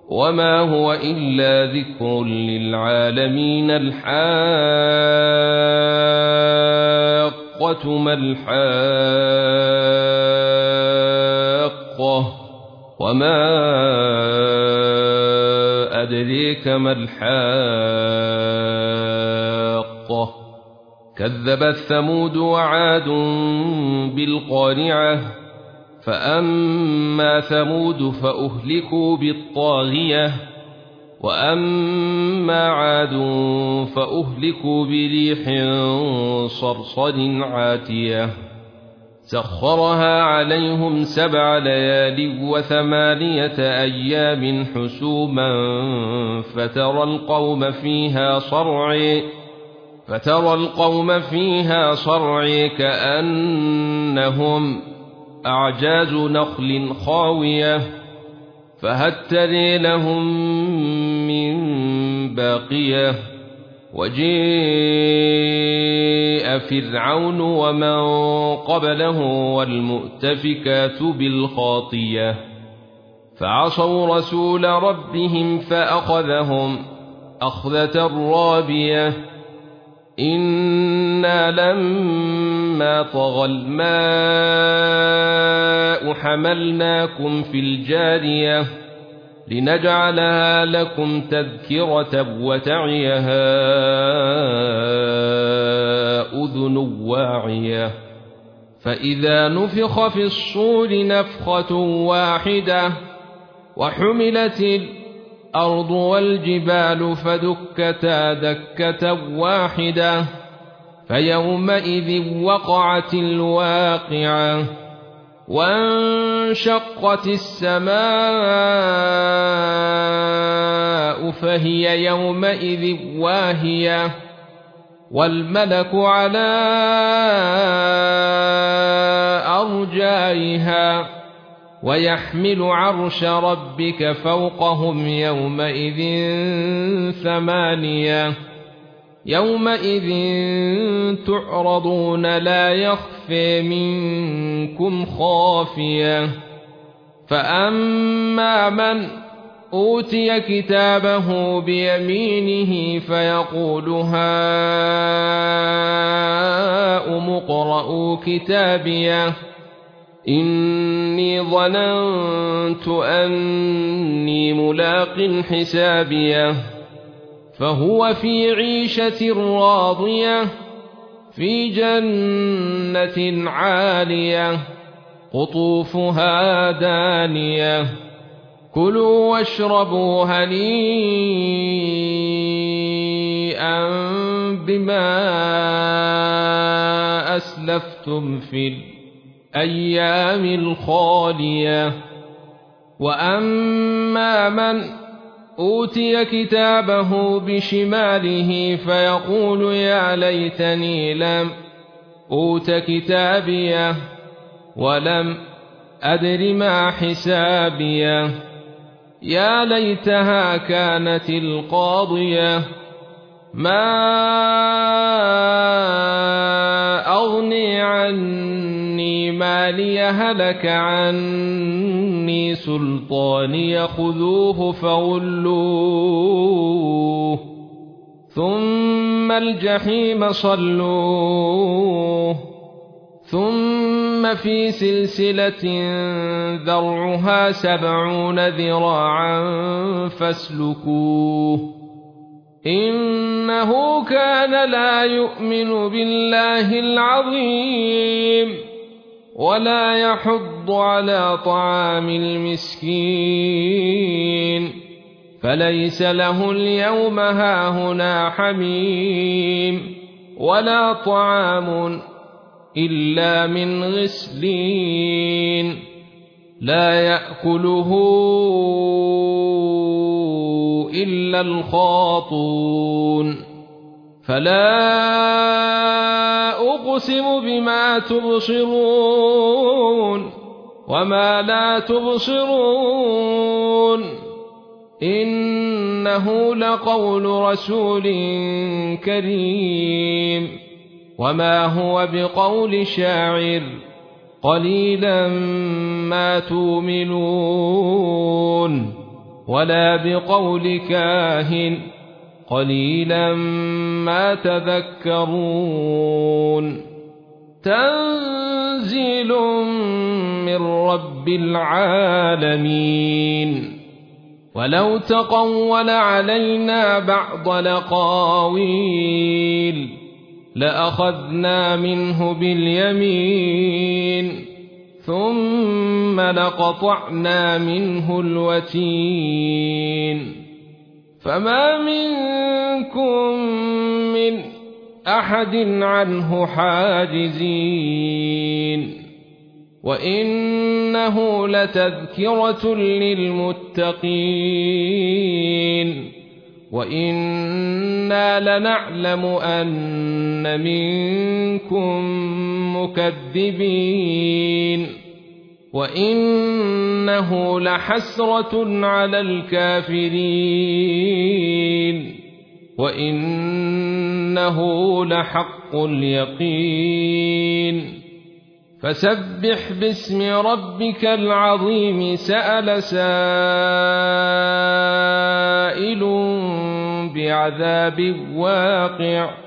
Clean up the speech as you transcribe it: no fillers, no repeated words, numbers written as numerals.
وما هو إلا ذكر للعالمين. الحاقة ما الحاقة وما أدريك ما الحاقة كذبت ثمود وعاد بالقارعة فأما ثمود فأهلكوا بالطاغية وأما عاد فأهلكوا بريح صرصر عاتية سخرها عليهم 7 ليال و8 أيام حسوما فترى القوم فيها صرعي كأنهم أعجاز نخل خاوية فهل ترى لهم من باقية وجيء فرعون ومن قبله والمؤتفكات بالخاطية فعصوا رسول ربهم فأخذهم أخذة رابية إنا لما طغى الماء حملناكم في الجارية لنجعلها لكم تذكرة وتعيها أذن واعية فإذا نفخ في الصور نفخة واحدة وحملت الأرض والجبال فدكتا دكة واحدة فيومئذ وقعت الواقعة وانشقت السماء فهي يومئذ واهية والملك على أرجائها ويحمل عرش ربك فوقهم يومئذ 8 يومئذ تعرضون لا يخفى منكم خافية فأما من أوتي كتابه بيمينه فيقول هاؤم اقرءوا كتابيه إني ظننت أني ملاق حسابيه فهو في عيشة راضية في جنة عالية قطوفها دانية كلوا واشربوا هنيئا بما أسلفتم في الأيام الخالية وأما من أوتي كتابه بشماله فيقول يا ليتني لم أوت كتابيه ولم أدر ما حسابيه يا ليتها كانت القاضية ما أغني عني مالي هلك عني سلطاني خذوه فغلوه ثم الجحيم صلوه ثم في سلسلة ذرعها 70 ذراعا فاسلكوه إنه كان لا يؤمن بالله العظيم ولا يحض على طعام المسكين فليس له اليوم هاهنا حميم ولا طعام إلا من غسلين لا يأكله إلا الخاطون فلا أقسم بما تبصرون وما لا تبصرون إنه لقول رسول كريم وما هو بقول شاعر قليلا ما تؤمنون ولا بقول كاهن قليلا ما تذكرون تنزيل من رب العالمين ولو تقول علينا بعض الأقاويل لأخذنا منه باليمين ثم لقطعنا منه الوتين فما منكم من أحد عنه حاجزين وإنه لتذكرة للمتقين وإنا لنعلم أن منكم مكذبين وإنه لحسرة على الكافرين وإنه لحق اليقين فسبح باسم ربك العظيم سأل سائل بعذاب واقع